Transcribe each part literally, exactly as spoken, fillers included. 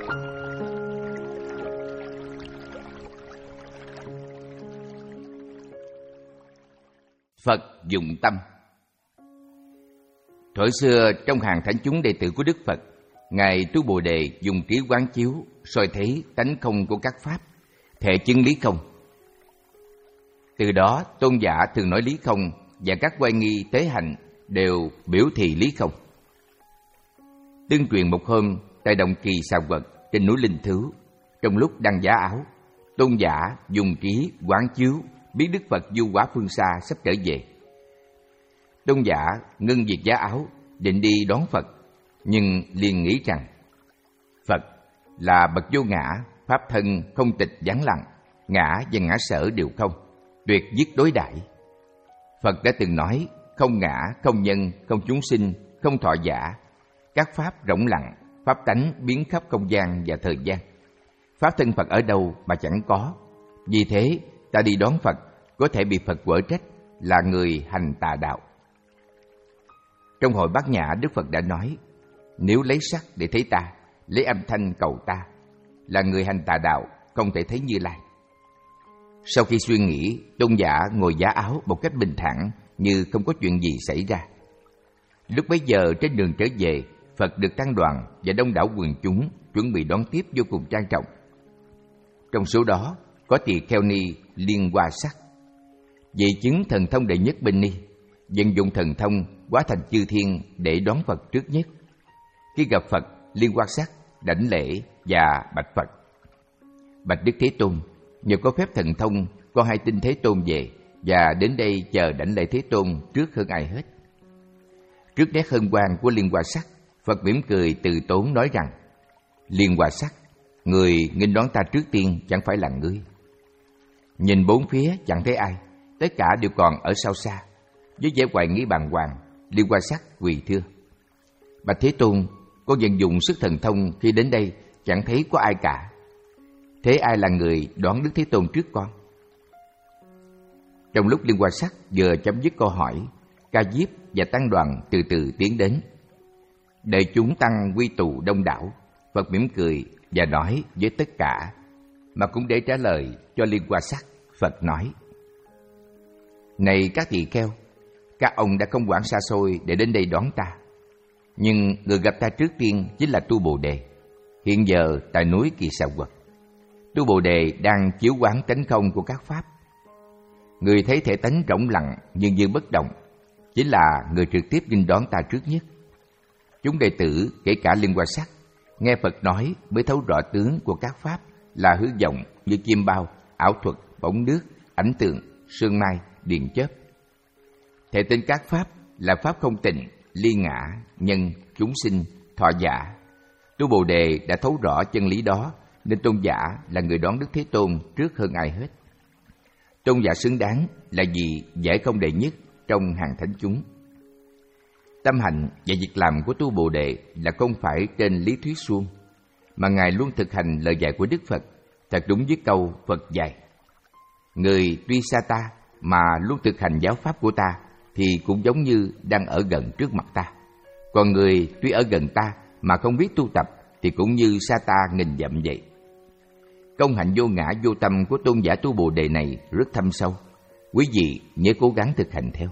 Phật dụng tâm. Thuở xưa trong hàng thánh chúng đệ tử của Đức Phật, Ngài Tu Bồ Đề dùng trí quán chiếu soi thấy tánh không của các pháp, thể chứng lý không. Từ đó tôn giả thường nói lý không, và các oai nghi tế hạnh đều biểu thị lý không. Tương truyền một hôm tại Động Kỳ Xà Quật trên núi Linh Thứu, trong lúc đang giá áo, tôn giả dùng trí quán chiếu biết Đức Phật du hóa phương xa sắp trở về. Tôn giả ngưng việc giá áo định đi đón Phật, nhưng liền nghĩ rằng Phật là bậc vô ngã, pháp thân không tịch vắng lặng, ngã và ngã sở đều không, tuyệt dứt đối đãi. Phật đã từng nói không ngã, không nhân, không chúng sinh, không thọ giả, các pháp rỗng lặng, pháp tánh biến khắp không gian và thời gian. Pháp thân Phật ở đâu mà chẳng có. Vì thế ta đi đón Phật có thể bị Phật quở trách là người hành tà đạo. Trong hội Bát Nhã, Đức Phật đã nói, nếu lấy sắc để thấy ta, lấy âm thanh cầu ta, là người hành tà đạo, không thể thấy Như Lai. Sau khi suy nghĩ, tôn giả ngồi giá áo một cách bình thản như không có chuyện gì xảy ra. Lúc bấy giờ trên đường trở về, Phật được tăng đoàn và đông đảo quần chúng chuẩn bị đón tiếp vô cùng trang trọng. Trong số đó có tỳ kheo ni Liên Hoa Sắc, vị chứng thần thông đệ nhất bên ni, vận dụng thần thông hóa thành chư thiên để đón Phật trước nhất. Khi gặp Phật, Liên Hoa Sắc đảnh lễ và bạch Phật: Bạch Đức Thế Tôn, nhờ có phép thần thông, con hay tin Thế Tôn về và đến đây chờ đảnh lễ Thế Tôn trước hơn ai hết. Trước nét hân hoan của Liên Hoa Sắc, Phật mỉm cười từ tốn nói rằng: Liên Hoa Sắc, người nghênh đón ta trước tiên chẳng phải là ngươi. Nhìn bốn phía chẳng thấy ai, tất cả đều còn ở sau xa. Với vẻ hoài nghi bàng hoàng, Liên Hoa Sắc quỳ thưa: Bạch Thế Tôn, con vận dụng sức thần thông khi đến đây chẳng thấy có ai cả. Thế ai là người đón Đức Thế Tôn trước con? Trong lúc Liên Hoa Sắc vừa chấm dứt câu hỏi, Ca Diếp và tăng đoàn từ từ tiến đến. Đợi chúng tăng quy tụ đông đảo, Phật mỉm cười và nói với tất cả, mà cũng để trả lời cho Liên Hoa Sắc, Phật nói: Này các tỳ kheo, các ông đã không quản xa xôi để đến đây đón ta. Nhưng người gặp ta trước tiên chính là Tu Bồ Đề. Hiện giờ tại núi Kỳ Xà Quật, Tu Bồ Đề đang chiếu quán tánh không của các pháp. Người thấy thể tánh rỗng lặng nhưng như bất động, chính là người trực tiếp nghênh đón ta trước nhất. Chúng đệ tử, kể cả Liên Hoa Sắc, nghe Phật nói mới thấu rõ tướng của các pháp là hư vọng như chim bao, ảo thuật, bóng nước, ảnh tượng, sương mai, điện chớp. Thể tính các pháp là pháp không tịnh, ly ngã, nhân, chúng sinh, thọ giả. Tu Bồ Đề đã thấu rõ chân lý đó, nên tôn giả là người đón Đức Thế Tôn trước hơn ai hết. Tôn giả xứng đáng là vì giải công đệ nhất trong hàng thánh chúng. Tâm hành và việc làm của Tu Bồ Đề là không phải trên lý thuyết suông, mà Ngài luôn thực hành lời dạy của Đức Phật, thật đúng với câu Phật dạy: Người tuy xa ta mà luôn thực hành giáo pháp của ta thì cũng giống như đang ở gần trước mặt ta. Còn người tuy ở gần ta mà không biết tu tập thì cũng như xa ta nghìn dặm vậy. Công hạnh vô ngã vô tâm của tôn giả Tu Bồ Đề này rất thâm sâu. Quý vị nhớ cố gắng thực hành theo.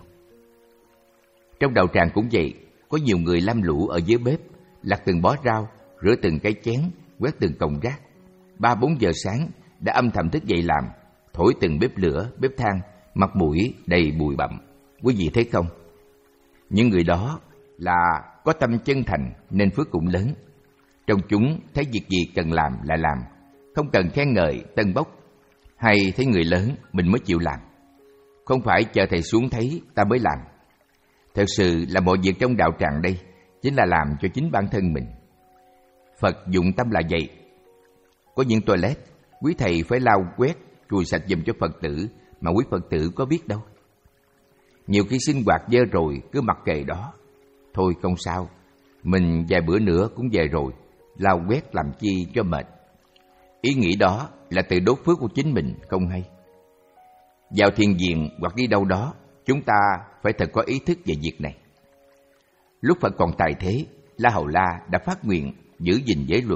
Trong đạo tràng cũng vậy, có nhiều người lam lũ ở dưới bếp, lặt từng bó rau, rửa từng cái chén, quét từng cọng rác. Ba bốn giờ sáng đã âm thầm thức dậy làm, thổi từng bếp lửa, bếp than, mặt mũi đầy bụi bặm. Quý vị thấy không? Những người đó là có tâm chân thành nên phước cũng lớn. Trong chúng thấy việc gì cần làm là làm, không cần khen ngợi, tân bốc. Hay thấy người lớn mình mới chịu làm, không phải chờ thầy xuống thấy ta mới làm. Thật sự là mọi việc trong đạo tràng đây chính là làm cho chính bản thân mình. Phật dụng tâm là vậy. Có những toilet, quý thầy phải lau quét, chùi sạch giùm cho Phật tử, mà quý Phật tử có biết đâu. Nhiều khi sinh hoạt dơ rồi cứ mặc kệ đó. Thôi không sao, mình vài bữa nữa cũng về rồi, lau quét làm chi cho mệt. Ý nghĩ đó là tự đốt phước của chính mình không hay. Vào thiền viện hoặc đi đâu đó, chúng ta phải thật có ý thức về việc này. Lúc Phật còn tại thế, La Hầu La đã phát nguyện giữ gìn giới luật,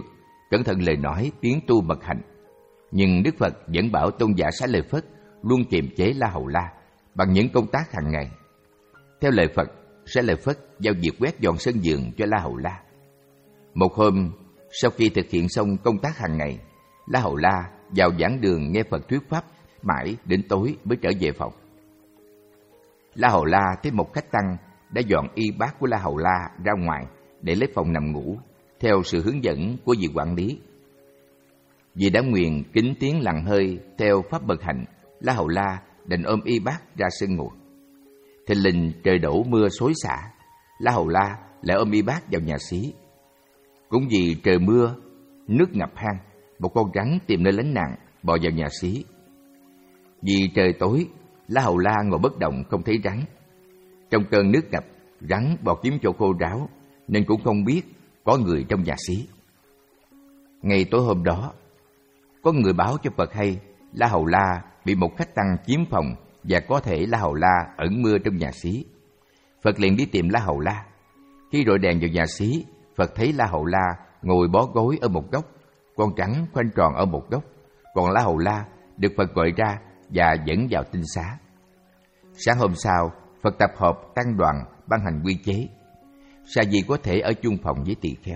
cẩn thận lời nói tiếng tu mật hạnh. Nhưng Đức Phật vẫn bảo tôn giả Xá Lợi Phất luôn kiềm chế La Hầu La bằng những công tác hàng ngày. Theo lời Phật, Xá Lợi Phất giao việc quét dọn sân vườn cho La Hầu La. Một hôm, sau khi thực hiện xong công tác hàng ngày, La Hầu La vào giảng đường nghe Phật thuyết pháp mãi đến tối mới trở về phòng. La Hầu La thấy một khách tăng đã dọn y bát của La Hầu La ra ngoài để lấy phòng nằm ngủ, theo sự hướng dẫn của vị quản lý. Vì đã nguyện kính tiếng lặng hơi theo pháp bậc hạnh, La Hầu La đành ôm y bát ra sân ngồi. Thình lình trời đổ mưa xối xả, La Hầu La lại ôm y bát vào nhà xí. Cũng vì trời mưa, nước ngập hang, một con rắn tìm nơi lánh nạn bò vào nhà xí. Vì trời tối, La Hầu La ngồi bất động không thấy rắn. Trong cơn nước ngập, rắn bò kiếm chỗ khô ráo nên cũng không biết có người trong nhà xí. Ngày tối hôm đó, có người báo cho Phật hay La Hầu La bị một khách tăng chiếm phòng và có thể La Hầu La ẩn mưa trong nhà xí. Phật liền đi tìm La Hầu La. Khi rọi đèn vào nhà xí, Phật thấy La Hầu La ngồi bó gối ở một góc, con rắn khoanh tròn ở một góc, còn La Hầu La được Phật gọi ra và dẫn vào tinh xá. Sáng hôm sau, Phật tập hợp tăng đoàn ban hành quy chế, sa di có thể ở chung phòng với tỳ kheo.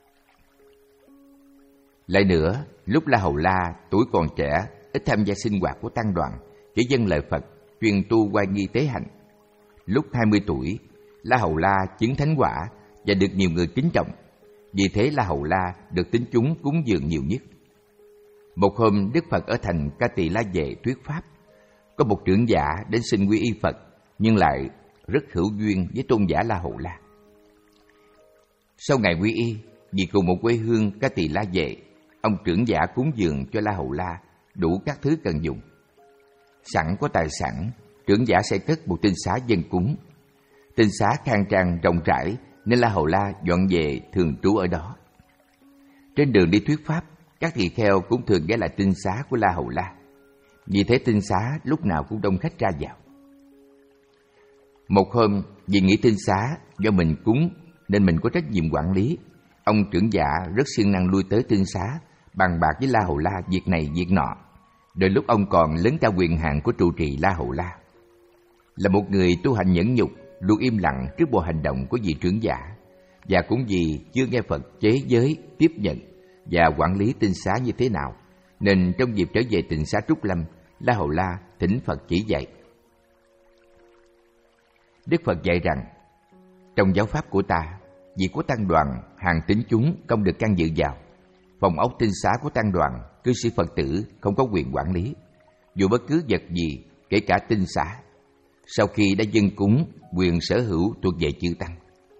Lại nữa, lúc La Hầu La tuổi còn trẻ, ít tham gia sinh hoạt của tăng đoàn, chỉ dâng lời Phật, truyền tu oai nghi tế hạnh. Lúc hai mươi tuổi, La Hầu La chứng thánh quả và được nhiều người kính trọng. Vì thế La Hầu La được tín chúng cúng dường nhiều nhất. Một hôm, Đức Phật ở thành Ca Tỳ La Vệ thuyết pháp. Có một trưởng giả đến xin quy y Phật, nhưng lại rất hữu duyên với tôn giả La Hầu La. Sau ngày quy y, vì cùng một quê hương Ca Tỳ La Vệ, ông trưởng giả cúng dường cho La Hầu La đủ các thứ cần dùng. Sẵn có tài sản, trưởng giả sẽ cất một tinh xá dân cúng. Tinh xá khang trang rộng rãi nên La Hầu La dọn về thường trú ở đó. Trên đường đi thuyết pháp, các tỳ kheo cũng thường ghé lại tinh xá của La Hầu La. Vì thế tinh xá lúc nào cũng đông khách ra vào. Một hôm, vì nghĩ tinh xá do mình cúng nên mình có trách nhiệm quản lý, ông trưởng giả rất siêng năng lui tới tinh xá, bàn bạc với La Hầu La việc này việc nọ. Đôi lúc ông còn lớn cao quyền hạn của trụ trì La Hầu La. Là một người tu hành nhẫn nhục, luôn im lặng trước bộ hành động của vị trưởng giả, và cũng vì chưa nghe Phật chế giới, tiếp nhận và quản lý tinh xá như thế nào, nên trong dịp trở về tinh xá Trúc Lâm, La Hầu La thỉnh Phật chỉ dạy. Đức Phật dạy rằng, trong giáo pháp của ta, việc của tăng đoàn, hàng tín chúng không được can dự vào. Phòng ốc tinh xá của tăng đoàn, cư sĩ Phật tử không có quyền quản lý, dù bất cứ vật gì, kể cả tinh xá. Sau khi đã dâng cúng, quyền sở hữu thuộc về chư tăng.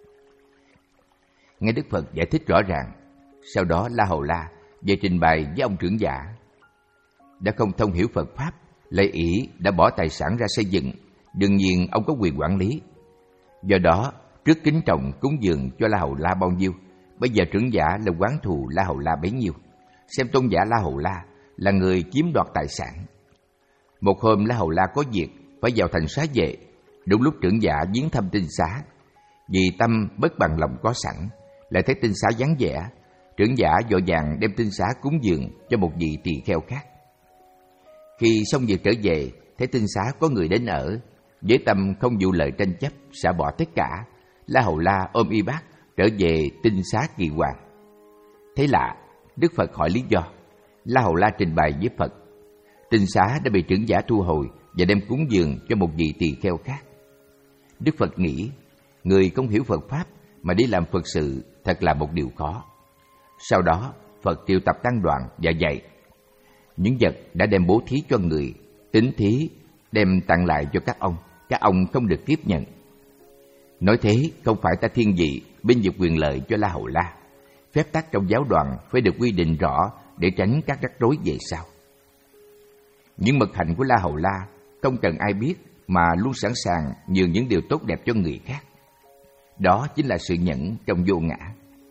Nghe Đức Phật giải thích rõ ràng, sau đó La Hầu La về trình bày với ông trưởng giả. Đã không thông hiểu Phật Pháp, lại ỷ đã bỏ tài sản ra xây dựng, đương nhiên ông có quyền quản lý. Do đó, trước kính trọng cúng dường cho La Hầu La bao nhiêu, bây giờ trưởng giả là oán thù La Hầu La bấy nhiêu, xem tôn giả La Hầu La là người chiếm đoạt tài sản. Một hôm La Hầu La có việc phải vào thành xá vệ, đúng lúc trưởng giả viếng thăm tinh xá. Vì tâm bất bằng lòng có sẵn, lại thấy tinh xá vắng vẻ, trưởng giả vội vàng đem tinh xá cúng dường cho một vị tỳ kheo khác. Khi xong việc trở về, thấy tinh xá có người đến ở, với tâm không vụ lợi tranh chấp, xả bỏ tất cả, La Hầu La ôm y bát trở về tinh xá Kỳ Hoàng. Thấy lạ, Đức Phật hỏi lý do. La Hầu La trình bày với Phật, tinh xá đã bị trưởng giả thu hồi và đem cúng dường cho một vị tỳ kheo khác. Đức Phật nghĩ, người không hiểu Phật Pháp mà đi làm Phật sự thật là một điều khó. Sau đó, Phật triệu tập tăng đoàn và dạy, những vật đã đem bố thí cho người, tín thí đem tặng lại cho các ông, các ông không được tiếp nhận. Nói thế không phải ta thiên vị bên vực quyền lợi cho La Hầu La. Phép tắc trong giáo đoàn phải được quy định rõ để tránh các rắc rối về sau. Những mật hạnh của La Hầu La không cần ai biết mà luôn sẵn sàng nhường những điều tốt đẹp cho người khác. Đó chính là sự nhẫn trong vô ngã.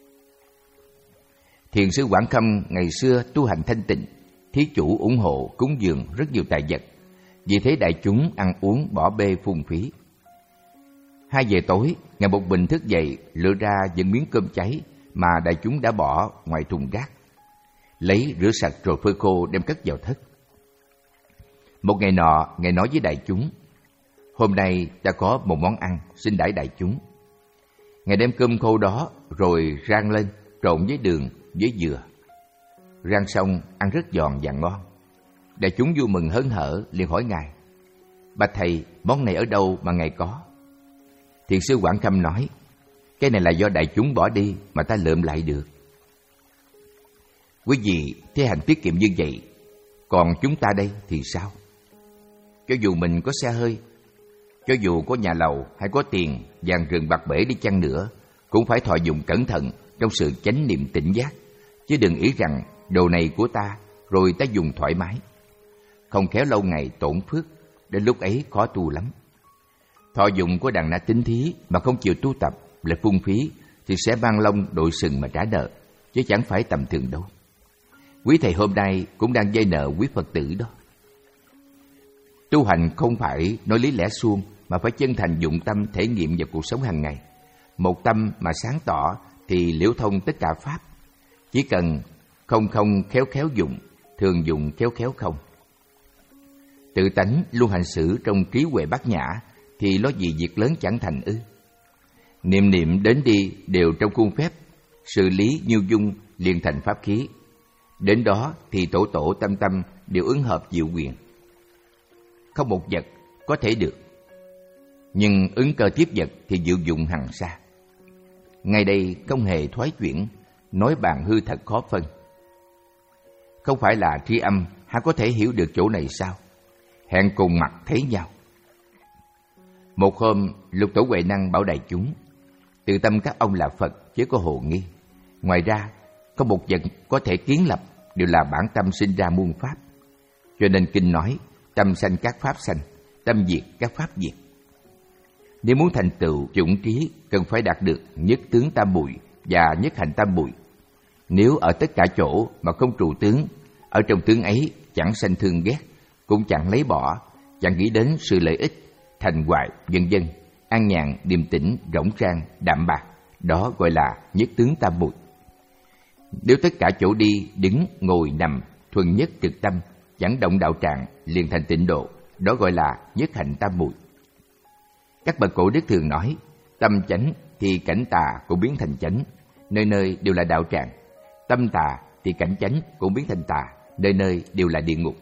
Thiền sư Quảng Khâm ngày xưa tu hành thanh tịnh, thí chủ ủng hộ cúng dường rất nhiều tài vật, vì thế đại chúng ăn uống bỏ bê phung phí. Hai giờ tối, Ngài một mình thức dậy lựa ra những miếng cơm cháy mà đại chúng đã bỏ ngoài thùng rác, lấy rửa sạch rồi phơi khô đem cất vào thất. Một ngày nọ, Ngài nói với đại chúng, hôm nay ta có một món ăn, xin đãi đại chúng. Ngài đem cơm khô đó rồi rang lên, trộn với đường, với dừa. Rang xong, ăn rất giòn và ngon. Đại chúng vui mừng hớn hở, liền hỏi Ngài, bạch Thầy, món này ở đâu mà Ngài có? Thiền sư Quảng Khâm nói, cái này là do đại chúng bỏ đi mà ta lượm lại được. Quý vị thế hành tiết kiệm như vậy, còn chúng ta đây thì sao? Cho dù mình có xe hơi, cho dù có nhà lầu hay có tiền, vàng rừng bạc bể đi chăng nữa, cũng phải thọ dụng cẩn thận trong sự chánh niệm tỉnh giác, chứ đừng ý rằng đồ này của ta, rồi ta dùng thoải mái. Không khéo lâu ngày tổn phước, đến lúc ấy khó tu lắm. Thọ dụng của đàn na tín thí mà không chịu tu tập lại phung phí, thì sẽ mang lông đội sừng mà trả nợ, chứ chẳng phải tầm thường đâu. Quý thầy hôm nay cũng đang vay nợ quý Phật tử đó. Tu hành không phải nói lý lẽ suông, mà phải chân thành dụng tâm thể nghiệm vào cuộc sống hàng ngày. Một tâm mà sáng tỏ thì liễu thông tất cả pháp. Chỉ cần không không khéo khéo dụng, thường dụng khéo khéo không. Tự tánh luôn hành xử trong trí huệ bát nhã, thì lo gì việc lớn chẳng thành ư? Niệm niệm đến đi đều trong khuôn phép, xử lý nhiêu dung liền thành pháp khí. Đến đó thì tổ tổ tâm tâm đều ứng hợp diệu quyền. Không một vật có thể được, nhưng ứng cơ tiếp vật thì diệu dụng hằng xa. Ngay đây không hề thoái chuyển, nói bàn hư thật khó phân. Không phải là tri âm há có thể hiểu được chỗ này sao? Hẹn cùng mặt thấy nhau. Một hôm, Lục Tổ Huệ Năng bảo đại chúng, tự tâm các ông là Phật chứ có hồ nghi. Ngoài ra, có một vật có thể kiến lập đều là bản tâm sinh ra muôn pháp. Cho nên kinh nói, tâm sanh các pháp sanh, tâm diệt các pháp diệt. Nếu muốn thành tựu chủng trí, cần phải đạt được nhất tướng tam muội và nhất hành tam muội. Nếu ở tất cả chỗ mà không trụ tướng, ở trong tướng ấy chẳng sanh thương ghét, cũng chẳng lấy bỏ, chẳng nghĩ đến sự lợi ích, thành hoại, vân vân, an nhàn, điềm tĩnh, rỗng rang, đạm bạc, đó gọi là nhất tướng tam muội. Nếu tất cả chỗ đi, đứng, ngồi, nằm, thuần nhất trực tâm, chẳng động đạo trạng, liền thành tịnh độ, đó gọi là nhất hành tam muội. Các bậc cổ đức thường nói, tâm chánh thì cảnh tà cũng biến thành chánh, nơi nơi đều là đạo tràng. Tâm tà thì cảnh chánh cũng biến thành tà, nơi nơi đều là địa ngục.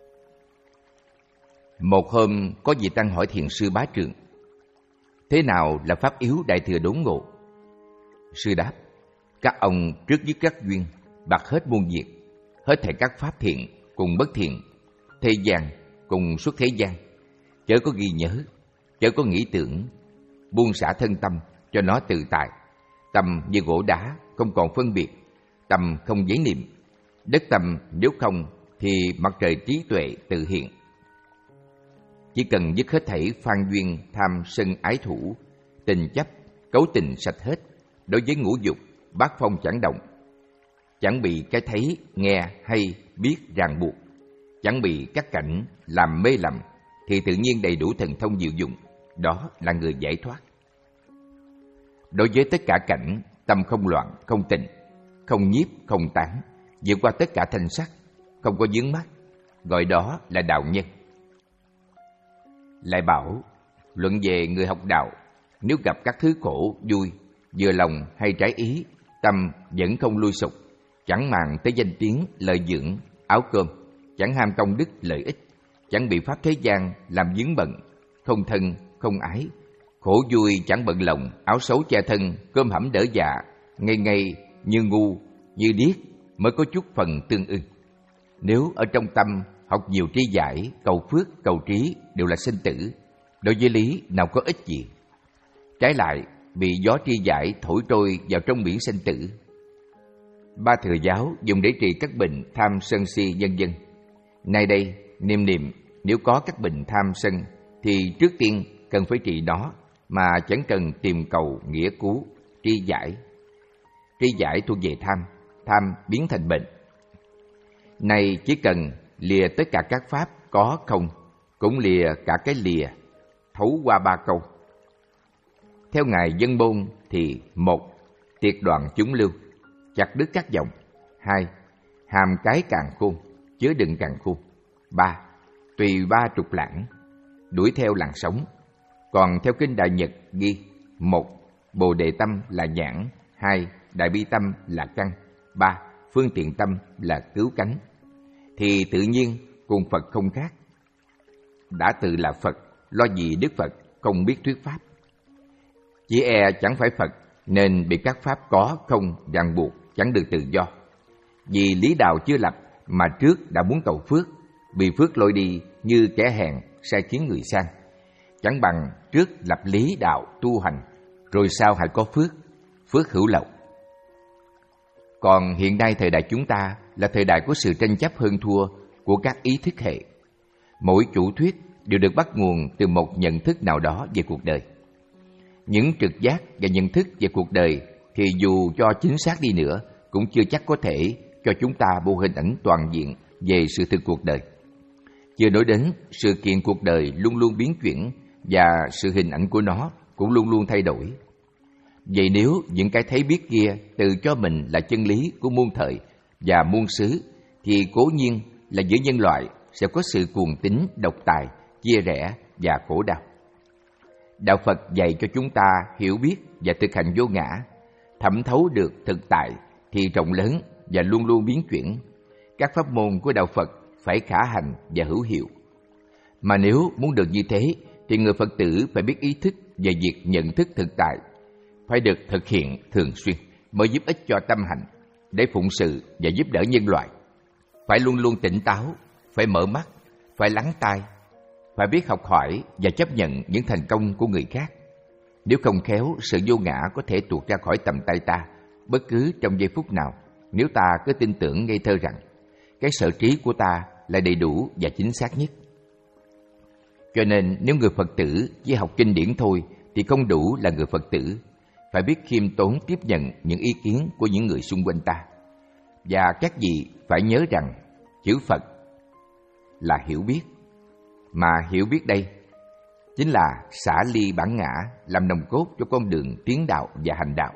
Một hôm có vị tăng hỏi thiền sư Bá Trượng, thế nào là pháp yếu đại thừa đốn ngộ? Sư đáp, các ông trước dứt các duyên, bạc hết muôn việc, hết thảy các pháp thiện cùng bất thiện, thế gian cùng xuất thế gian, chớ có ghi nhớ, chớ có nghĩ tưởng, buông xả thân tâm cho nó tự tại. Tâm như gỗ đá không còn phân biệt, tâm không giấy niệm, đất tâm nếu không thì mặt trời trí tuệ tự hiện. Chỉ cần dứt hết thảy phan duyên tham sân ái thủ, tình chấp, cấu tình sạch hết, đối với ngũ dục, bát phong chẳng động, chẳng bị cái thấy, nghe hay biết ràng buộc, chẳng bị các cảnh làm mê lầm, thì tự nhiên đầy đủ thần thông diệu dụng, đó là người giải thoát. Đối với tất cả cảnh, tâm không loạn, không tịnh, không nhiếp, không tán, vượt qua tất cả thanh sắc, không có vướng mắc, gọi đó là đạo nhân. Lại bảo, luận về người học đạo, nếu gặp các thứ khổ, vui, vừa lòng hay trái ý, tâm vẫn không lui sụp, chẳng màng tới danh tiếng, lợi dưỡng, áo cơm, chẳng ham công đức lợi ích, chẳng bị pháp thế gian làm vướng bận, không thân, không ái, khổ vui chẳng bận lòng, áo xấu che thân, cơm hẩm đỡ dạ, ngây ngây như ngu, như điếc mới có chút phần tương ưng. Nếu ở trong tâm học nhiều tri giải, cầu phước, cầu trí đều là sinh tử, đối với lý nào có ích gì. Trái lại, bị gió tri giải thổi trôi vào trong biển sinh tử. Ba thừa giáo dùng để trị các bệnh tham sân si vân vân. Nay đây, niệm niệm nếu có các bệnh tham sân thì trước tiên cần phải trị nó, mà chẳng cần tìm cầu nghĩa cứu, tri giải. Tri giải thuộc về tham, tham biến thành bệnh. Này chỉ cần lìa tất cả các pháp có không, cũng lìa cả cái lìa, thấu qua ba câu. Theo Ngài Dân Môn thì một, tiệt đoạn chúng lưu, chặt đứt các dòng. Hai, hàm cái càn khôn, chứa đựng càn khôn. Ba, tùy ba trục lãng, đuổi theo làn sóng. Còn theo kinh Đại Nhật ghi: một, Bồ Đề tâm là nhãn. Hai, Đại Bi tâm là căn. Ba, Phương Tiện tâm là cứu cánh. Thì tự nhiên cùng Phật không khác. Đã tự là Phật, lo gì Đức Phật không biết thuyết pháp. Chỉ e chẳng phải Phật nên bị các pháp có không ràng buộc, chẳng được tự do. Vì lý đạo chưa lập mà trước đã muốn cầu phước, bị phước lôi đi như kẻ hèn sai khiến người sang. Chẳng bằng trước lập lý đạo tu hành, rồi sau hãy có phước, phước hữu lậu. Còn hiện nay thời đại chúng ta là thời đại của sự tranh chấp hơn thua của các ý thức hệ. Mỗi chủ thuyết đều được bắt nguồn từ một nhận thức nào đó về cuộc đời. Những trực giác và nhận thức về cuộc đời thì dù cho chính xác đi nữa cũng chưa chắc có thể cho chúng ta một hình ảnh toàn diện về sự thực cuộc đời. Chưa nói đến sự kiện cuộc đời luôn luôn biến chuyển và sự hình ảnh của nó cũng luôn luôn thay đổi. Vậy nếu những cái thấy biết kia tự cho mình là chân lý của muôn thời và muôn xứ, thì cố nhiên là giữa nhân loại sẽ có sự cuồng tín, độc tài, chia rẽ và khổ đau. Đạo Phật dạy cho chúng ta hiểu biết và thực hành vô ngã, thẩm thấu được thực tại thì rộng lớn và luôn luôn biến chuyển. Các pháp môn của Đạo Phật phải khả hành và hữu hiệu. Mà nếu muốn được như thế thì người Phật tử phải biết ý thức về việc nhận thức thực tại, phải được thực hiện thường xuyên mới giúp ích cho tâm hành để phụng sự và giúp đỡ nhân loại. Phải luôn luôn tỉnh táo, phải mở mắt, phải lắng tai, phải biết học hỏi và chấp nhận những thành công của người khác. Nếu không khéo, sự vô ngã có thể tuột ra khỏi tầm tay ta bất cứ trong giây phút nào, nếu ta cứ tin tưởng ngây thơ rằng cái sở trí của ta là đầy đủ và chính xác nhất. Cho nên nếu người Phật tử chỉ học kinh điển thôi thì không đủ là người Phật tử, phải biết khiêm tốn tiếp nhận những ý kiến của những người xung quanh ta. Và các vị phải nhớ rằng chữ Phật là hiểu biết, mà hiểu biết đây chính là xả ly bản ngã làm nòng cốt cho con đường tiến đạo và hành đạo.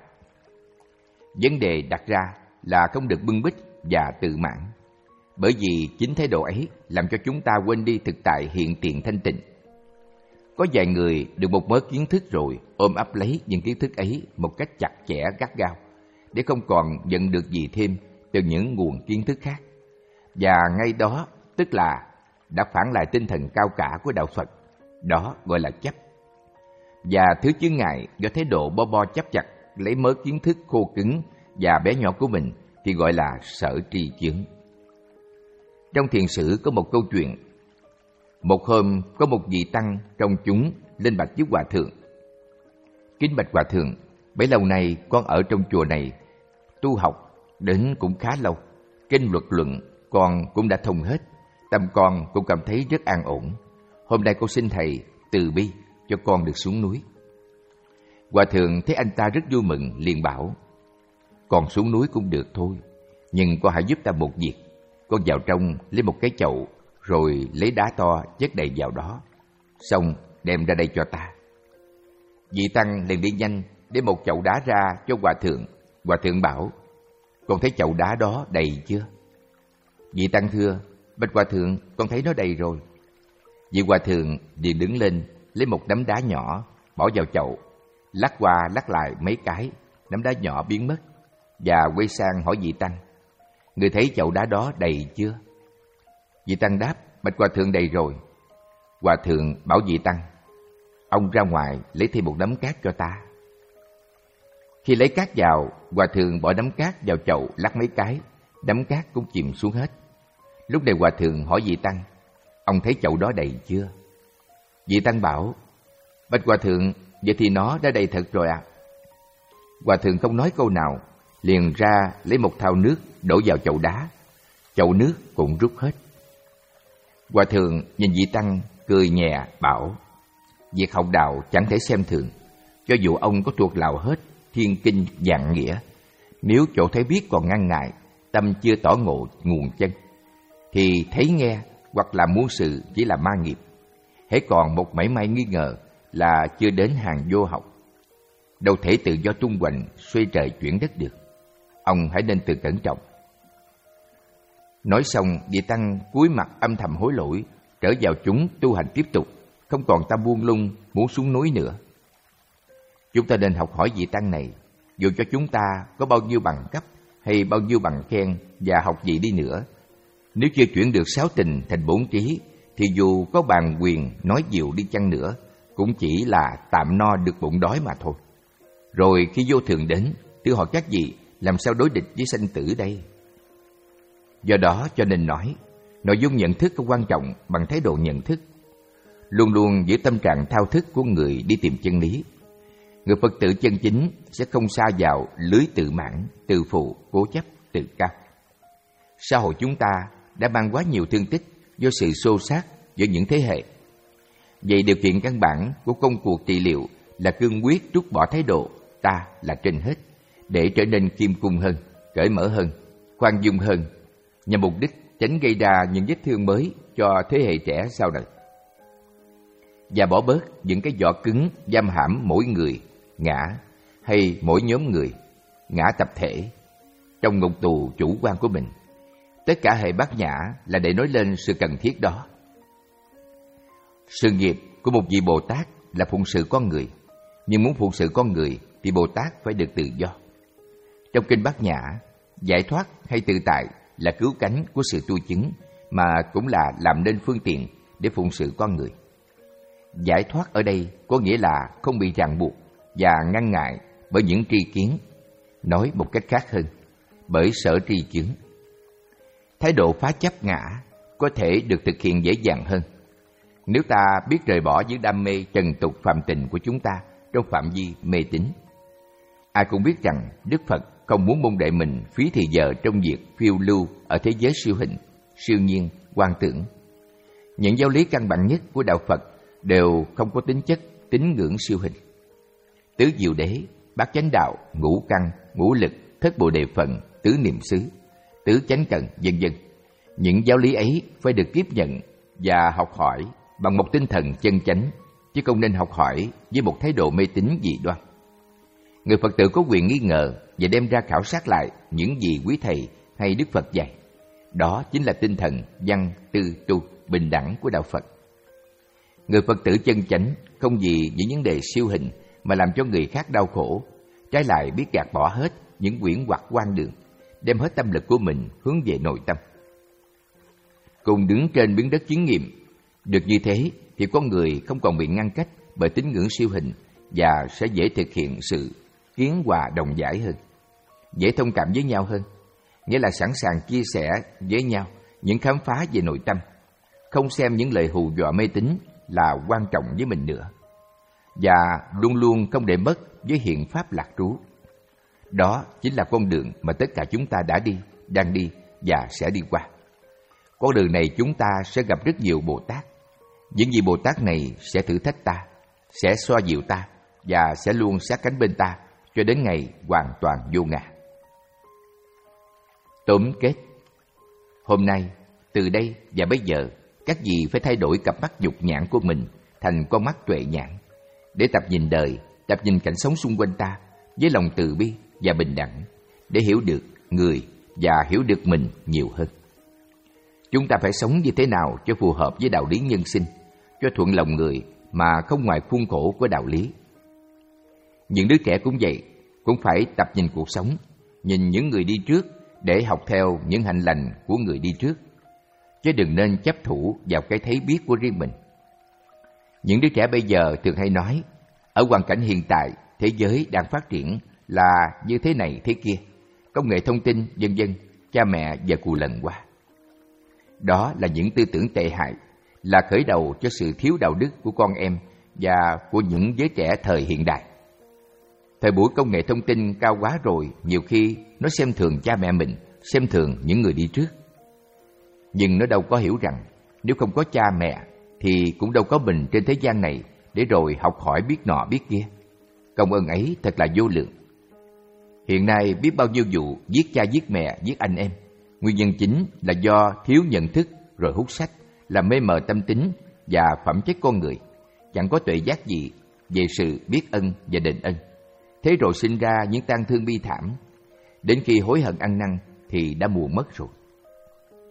Vấn đề đặt ra là không được bưng bít và tự mãn, bởi vì chính thái độ ấy làm cho chúng ta quên đi thực tại hiện tiền thanh tịnh. Có vài người được một mớ kiến thức rồi ôm ấp lấy những kiến thức ấy một cách chặt chẽ gắt gao, để không còn nhận được gì thêm từ những nguồn kiến thức khác. Và ngay đó tức là đã phản lại tinh thần cao cả của Đạo Phật, đó gọi là chấp. Và thứ chướng ngại do thái độ bo bo chấp chặt lấy mớ kiến thức khô cứng và bé nhỏ của mình thì gọi là sở tri chướng. Trong thiền sử có một câu chuyện. Một hôm có một vị tăng trong chúng lên bạch với Hòa Thượng: Kính bạch Hòa Thượng, bấy lâu nay con ở trong chùa này tu học đến cũng khá lâu, kinh luật luận con cũng đã thông hết, tâm con cũng cảm thấy rất an ổn. Hôm nay con xin thầy từ bi cho con được xuống núi. Hòa Thượng thấy anh ta rất vui mừng, liền bảo: Con xuống núi cũng được thôi, nhưng con hãy giúp ta một việc. Con vào trong lấy một cái chậu, rồi lấy đá to chất đầy vào đó, xong đem ra đây cho ta. Vị tăng liền đi nhanh để một chậu đá ra cho Hòa Thượng. Hòa Thượng bảo: Con thấy chậu đá đó đầy chưa? Vị tăng thưa: Bạch Hòa Thượng, con thấy nó đầy rồi. Vị Hòa Thượng liền đứng lên lấy một nắm đá nhỏ bỏ vào chậu, lắc qua lắc lại mấy cái, nắm đá nhỏ biến mất, và quay sang hỏi vị tăng: Người thấy chậu đá đó đầy chưa? Vị tăng đáp: Bạch Hòa Thượng, đầy rồi. Hòa Thượng bảo vị tăng: Ông ra ngoài lấy thêm một nắm cát cho ta. Khi lấy cát vào, Hòa Thượng bỏ nắm cát vào chậu lắc mấy cái, nắm cát cũng chìm xuống hết. Lúc này Hòa Thượng hỏi vị tăng: Ông thấy chậu đó đầy chưa? Vị tăng bảo: Bạch Hòa Thượng, vậy thì nó đã đầy thật rồi ạ. À. Hòa Thượng không nói câu nào, liền ra lấy một thau nước đổ vào chậu đá. Chậu nước cũng rút hết. Hòa Thượng nhìn vị tăng cười nhẹ bảo: Việc học đạo chẳng thể xem thường, cho dù ông có thuộc lào hết thiên kinh vạn nghĩa, nếu chỗ thấy biết còn ngăn ngại, tâm chưa tỏ ngộ nguồn chân, thì thấy nghe hoặc là muốn sự chỉ là ma nghiệp. Hễ còn một mảy may nghi ngờ là chưa đến hàng vô học, đâu thể tự do tung hoành xoay trời chuyển đất được. Ông hãy nên tự cẩn trọng. Nói xong, vị tăng cúi mặt âm thầm hối lỗi, trở vào chúng tu hành tiếp tục, không còn tâm buông lung muốn xuống núi nữa. Chúng ta nên học hỏi vị tăng này, dù cho chúng ta có bao nhiêu bằng cấp hay bao nhiêu bằng khen và học gì đi nữa. Nếu chưa chuyển được sáu tình thành bốn trí, thì dù có bàn quyền nói nhiều đi chăng nữa, cũng chỉ là tạm no được bụng đói mà thôi. Rồi khi vô thường đến, thưa hỏi các vị, làm sao đối địch với sanh tử đây? Do đó cho nên nói, nội dung nhận thức có quan trọng bằng thái độ nhận thức. Luôn luôn giữ tâm trạng thao thức của người đi tìm chân lý. Người Phật tử chân chính sẽ không sa vào lưới tự mãn, tự phụ, cố chấp, tự cao. Xã hội chúng ta đã mang quá nhiều thương tích do sự xô xát giữa những thế hệ. Vậy điều kiện căn bản của công cuộc trị liệu là cương quyết trút bỏ thái độ ta là trên hết, để trở nên khiêm cung hơn, cởi mở hơn, khoan dung hơn, nhằm mục đích tránh gây ra những vết thương mới cho thế hệ trẻ sau này. Và bỏ bớt những cái vỏ cứng giam hãm mỗi người, ngã, hay mỗi nhóm người, ngã tập thể, trong ngục tù chủ quan của mình. Tất cả hệ bát nhã là để nói lên sự cần thiết đó. Sự nghiệp của một vị Bồ Tát là phụng sự con người, nhưng muốn phụng sự con người thì Bồ Tát phải được tự do. Trong kinh Bát Nhã, giải thoát hay tự tại là cứu cánh của sự tu chứng, mà cũng là làm nên phương tiện để phụng sự con người. Giải thoát ở đây có nghĩa là không bị ràng buộc và ngăn ngại bởi những tri kiến, nói một cách khác hơn, bởi sở tri chứng. Thái độ phá chấp ngã có thể được thực hiện dễ dàng hơn nếu ta biết rời bỏ những đam mê trần tục phàm tình của chúng ta trong phạm vi mê tín. Ai cũng biết rằng Đức Phật không muốn môn đệ mình phí thì giờ trong việc phiêu lưu ở thế giới siêu hình, siêu nhiên, quan tưởng. Những giáo lý căn bản nhất của đạo Phật đều không có tính chất tín ngưỡng siêu hình. Tứ diệu đế, bát chánh đạo, ngũ căn, ngũ lực, thất bồ đề phần, tứ niệm xứ, tứ chánh cần, vân vân. Những giáo lý ấy phải được tiếp nhận và học hỏi bằng một tinh thần chân chánh, chứ không nên học hỏi với một thái độ mê tín dị đoan. Người Phật tử có quyền nghi ngờ và đem ra khảo sát lại những gì quý thầy hay Đức Phật dạy. Đó chính là tinh thần văn, tư, tu, bình đẳng của đạo Phật. Người Phật tử chân chánh không vì những vấn đề siêu hình mà làm cho người khác đau khổ, trái lại biết gạt bỏ hết những quyển hoặc quan đường, đem hết tâm lực của mình hướng về nội tâm. Cùng đứng trên miếng đất chứng nghiệm, được như thế thì con người không còn bị ngăn cách bởi tín ngưỡng siêu hình và sẽ dễ thực hiện sự kiến hòa đồng giải hơn, dễ thông cảm với nhau hơn, nghĩa là sẵn sàng chia sẻ với nhau những khám phá về nội tâm, không xem những lời hù dọa mê tín là quan trọng với mình nữa, và luôn luôn không để mất với hiện pháp lạc trú. Đó chính là con đường mà tất cả chúng ta đã đi, đang đi và sẽ đi qua. Con đường này chúng ta sẽ gặp rất nhiều Bồ Tát. Những vị Bồ Tát này sẽ thử thách ta, sẽ xoa dịu ta và sẽ luôn sát cánh bên ta cho đến ngày hoàn toàn vô ngã. Tóm kết: hôm nay, từ đây và bây giờ, các vị phải thay đổi cặp mắt dục nhãn của mình thành con mắt tuệ nhãn, để tập nhìn đời, tập nhìn cảnh sống xung quanh ta với lòng từ bi và bình đẳng, để hiểu được người và hiểu được mình nhiều hơn. Chúng ta phải sống như thế nào cho phù hợp với đạo lý nhân sinh, cho thuận lòng người mà không ngoài khuôn khổ của đạo lý. Những đứa trẻ cũng vậy, cũng phải tập nhìn cuộc sống, nhìn những người đi trước để học theo những hạnh lành của người đi trước, chứ đừng nên chấp thủ vào cái thấy biết của riêng mình. Những đứa trẻ bây giờ thường hay nói, ở hoàn cảnh hiện tại, thế giới đang phát triển là như thế này thế kia, công nghệ thông tin, vân vân, cha mẹ giờ cù lần qua. Đó là những tư tưởng tệ hại, là khởi đầu cho sự thiếu đạo đức của con em và của những giới trẻ thời hiện đại. Thời buổi công nghệ thông tin cao quá rồi, nhiều khi nó xem thường cha mẹ mình, xem thường những người đi trước. Nhưng nó đâu có hiểu rằng, nếu không có cha mẹ thì cũng đâu có mình trên thế gian này để rồi học hỏi biết nọ biết kia. Công ơn ấy thật là vô lượng. Hiện nay biết bao nhiêu vụ giết cha giết mẹ, giết anh em. Nguyên nhân chính là do thiếu nhận thức rồi hút sách, làm mê mờ tâm tính và phẩm chất con người, chẳng có tuệ giác gì về sự biết ân và đền ân. Thế rồi sinh ra những tang thương bi thảm, đến khi hối hận ăn năn thì đã muộn mất rồi.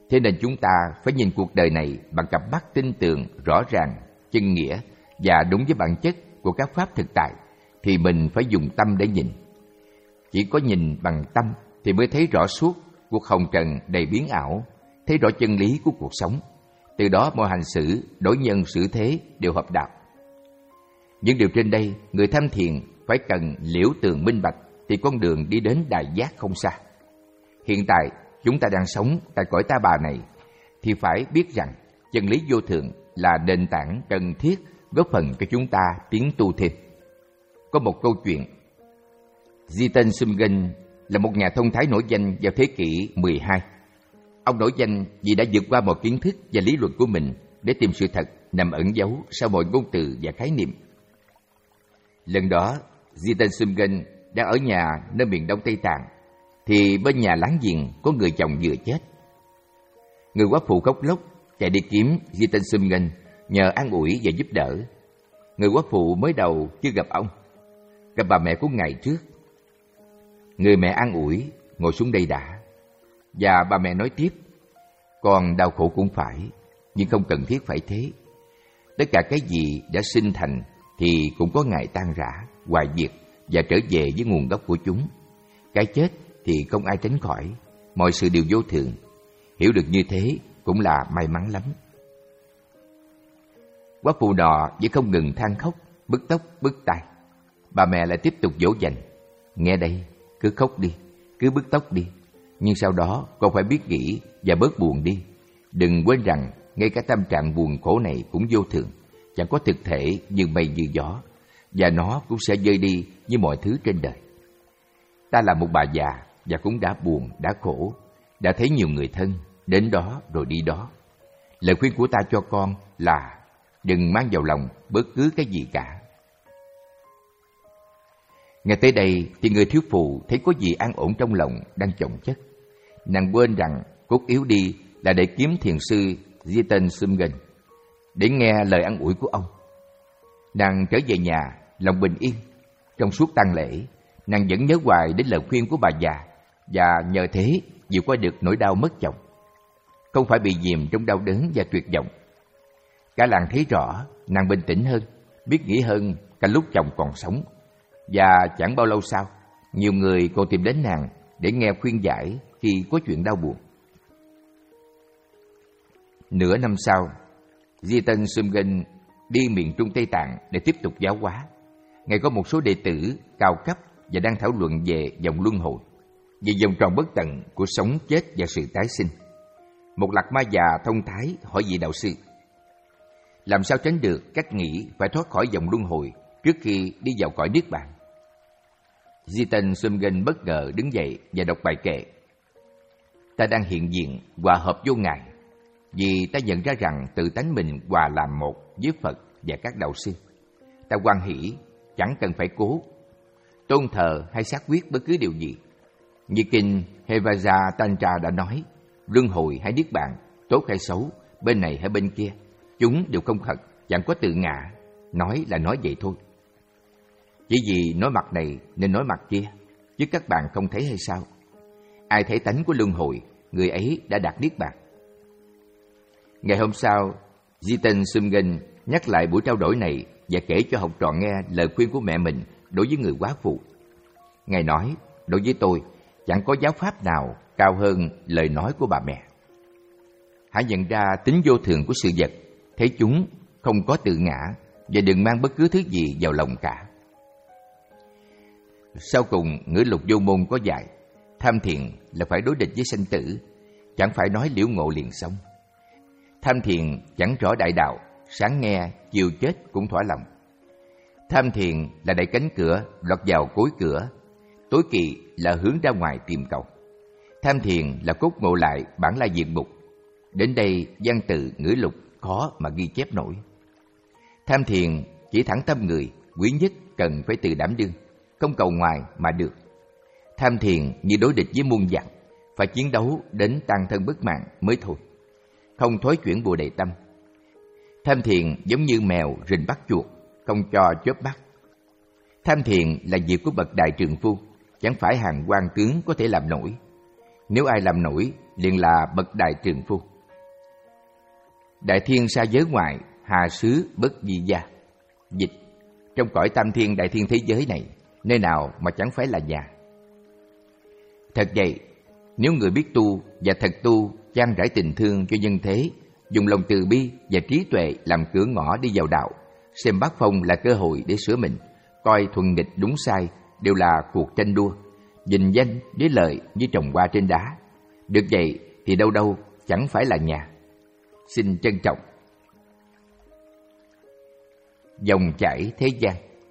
Thế nên chúng ta phải nhìn cuộc đời này bằng cặp mắt tinh tường, rõ ràng, chân nghĩa và đúng với bản chất của các pháp thực tại, thì mình phải dùng tâm để nhìn. Chỉ có nhìn bằng tâm thì mới thấy rõ suốt cuộc hồng trần đầy biến ảo, thấy rõ chân lý của cuộc sống. Từ đó mọi hành xử, đối nhân xử thế đều hợp đạo. Những điều trên đây, người tham thiền phải cần liễu tường minh bạch thì con đường đi đến đại giác không xa. Hiện tại, chúng ta đang sống tại cõi ta bà này thì phải biết rằng chân lý vô thượng là nền tảng cần thiết góp phần cho chúng ta tiến tu thêm. Có một câu chuyện, Jiten Sumgen là một nhà thông thái nổi danh vào thế kỷ mười hai. Ông nổi danh vì đã vượt qua mọi kiến thức và lý luận của mình để tìm sự thật nằm ẩn giấu sau mọi ngôn từ và khái niệm. Lần đó, Jiten Sumgen đang ở nhà nơi miền đông Tây Tạng, thì bên nhà láng giềng có người chồng vừa chết. Người quá phụ khóc lóc chạy đi kiếm Jiten Sumgen nhờ an ủi và giúp đỡ. Người quá phụ mới đầu chưa gặp ông, gặp bà mẹ của ngày trước. Người mẹ an ủi, ngồi xuống đây đã. Và bà mẹ nói tiếp, con đau khổ cũng phải, nhưng không cần thiết phải thế. Tất cả cái gì đã sinh thành thì cũng có ngày tan rã, hoại diệt và trở về với nguồn gốc của chúng. Cái chết thì không ai tránh khỏi, mọi sự đều vô thường. Hiểu được như thế cũng là may mắn lắm. Quá phụ nọ vẫn không ngừng than khóc, bứt tóc bứt tai. Bà mẹ lại tiếp tục dỗ dành, nghe đây, cứ khóc đi, cứ bứt tóc đi, nhưng sau đó con phải biết nghĩ và bớt buồn đi. Đừng quên rằng ngay cả tâm trạng buồn khổ này cũng vô thường, chẳng có thực thể như mây như gió, và nó cũng sẽ rơi đi như mọi thứ trên đời. Ta là một bà già và cũng đã buồn, đã khổ, đã thấy nhiều người thân đến đó rồi đi đó. Lời khuyên của ta cho con là đừng mang vào lòng bất cứ cái gì cả. Nghe tới đây thì người thiếu phụ thấy có gì an ổn trong lòng đang chồng chất. Nàng quên rằng cốt yếu đi là để kiếm thiền sư Jiten Sumgen để nghe lời an ủi của ông. Nàng trở về nhà lòng bình yên. Trong suốt tang lễ, nàng vẫn nhớ hoài đến lời khuyên của bà già và nhờ thế vượt qua được nỗi đau mất chồng, không phải bị dìm trong đau đớn và tuyệt vọng. Cả làng thấy rõ nàng bình tĩnh hơn, biết nghĩ hơn cả lúc chồng còn sống. Và chẳng bao lâu sau, nhiều người còn tìm đến nàng để nghe khuyên giải khi có chuyện đau buồn. Nửa năm sau, Jiten Sumgen đi miền Trung Tây Tạng để tiếp tục giáo hóa. Ngài có một số đệ tử cao cấp và đang thảo luận về vòng luân hồi, về vòng tròn bất tận của sống chết và sự tái sinh. Một lạc ma già thông thái hỏi vị đạo sư, làm sao tránh được cách nghĩ phải thoát khỏi vòng luân hồi trước khi đi vào cõi niết bàn? Jiten Sumgen bất ngờ đứng dậy và đọc bài kệ. Ta đang hiện diện hòa hợp vô Ngài, vì ta nhận ra rằng tự tánh mình hòa làm một với Phật và các đạo sư. Ta hoan hỷ, chẳng cần phải cố tôn thờ hay xác quyết bất cứ điều gì. Như kinh Hevaja Tantra đã nói, luân hồi hay niết bàn, tốt hay xấu, bên này hay bên kia, chúng đều không thật, chẳng có tự ngã. Nói là nói vậy thôi. Chỉ vì nói mặt này nên nói mặt kia, chứ các bạn không thấy hay sao? Ai thấy tánh của luân hồi, người ấy đã đạt niết bàn. Ngày hôm sau, Jiten Sumgen nhắc lại buổi trao đổi này và kể cho học trò nghe lời khuyên của mẹ mình đối với người quá phụ. Ngài nói, đối với tôi, chẳng có giáo pháp nào cao hơn lời nói của bà mẹ. Hãy nhận ra tính vô thường của sự vật, thấy chúng không có tự ngã và đừng mang bất cứ thứ gì vào lòng cả. Sau cùng, ngữ lục vô môn có dạy, tham thiền là phải đối địch với sanh tử, chẳng phải nói liễu ngộ liền xong. Tham thiền chẳng rõ đại đạo, sáng nghe, chiều chết cũng thỏa lòng. Tham thiền là đẩy cánh cửa, lọt vào cối cửa. Tối kỵ là hướng ra ngoài tìm cầu. Tham thiền là cốt ngộ lại bản lai diện mục. Đến đây văn tự ngữ lục khó mà ghi chép nổi. Tham thiền chỉ thẳng tâm người, quý nhất cần phải tự đảm đương, không cầu ngoài mà được. Tham thiền như đối địch với muôn vàn, phải chiến đấu đến tan thân bất mạng mới thôi. Không thối chuyển bồ đề tâm. Tham thiền giống như mèo rình bắt chuột, không cho chớp bắt. Tham thiền là việc của bậc đại trượng phu, chẳng phải hàng quan tướng có thể làm nổi. Nếu ai làm nổi, liền là bậc đại trượng phu. Đại thiên xa giới ngoại, hà xứ bất di gia. Dịch: trong cõi tam thiên đại thiên thế giới này, nơi nào mà chẳng phải là nhà. Thật vậy, nếu người biết tu và thật tu, chan rải tình thương cho nhân thế, dùng lòng từ bi và trí tuệ làm cửa ngõ đi vào đạo, xem bát phong là cơ hội để sửa mình, coi thuần nghịch đúng sai đều là cuộc tranh đua, giành danh với lợi như trồng hoa trên đá. Được vậy thì đâu đâu chẳng phải là nhà. Xin trân trọng. Dòng chảy thế gian.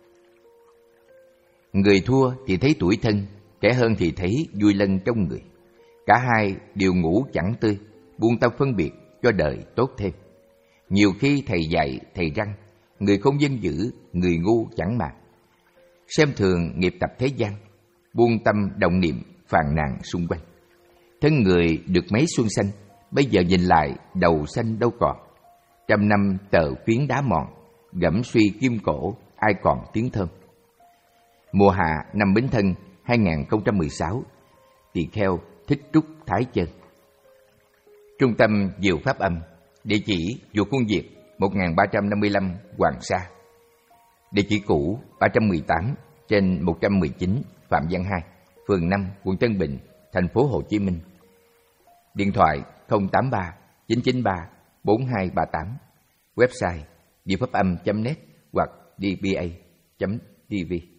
Người thua thì thấy tủi thân, kẻ hơn thì thấy vui lân trong người. Cả hai đều ngủ chẳng tươi, buông tâm phân biệt cho đời tốt thêm. Nhiều khi thầy dạy, thầy răng, người không dân dữ, người ngu chẳng màng. Xem thường nghiệp tập thế gian, buông tâm động niệm phàn nàn xung quanh. Thân người được mấy xuân xanh, bây giờ nhìn lại đầu xanh đâu còn. Trăm năm tờ phiến đá mòn, gẫm suy kim cổ, ai còn tiếng thơm. Mùa hạ năm Bính Thân hai không một sáu, Tỳ Kheo Thích Trúc Thái Chân. Trung tâm Diệu Pháp Âm, địa chỉ Chùa Khuôn Việt một nghìn ba trăm năm mươi lăm Hoàng Sa. Địa chỉ cũ ba trăm mười tám trên một trăm mười chín Phạm Văn hai, phường năm, quận Tân Bình, thành phố Hồ Chí Minh. Điện thoại không tám ba chín chín ba bốn hai ba tám. Website diệu pháp âm chấm net hoặc d b a chấm t v.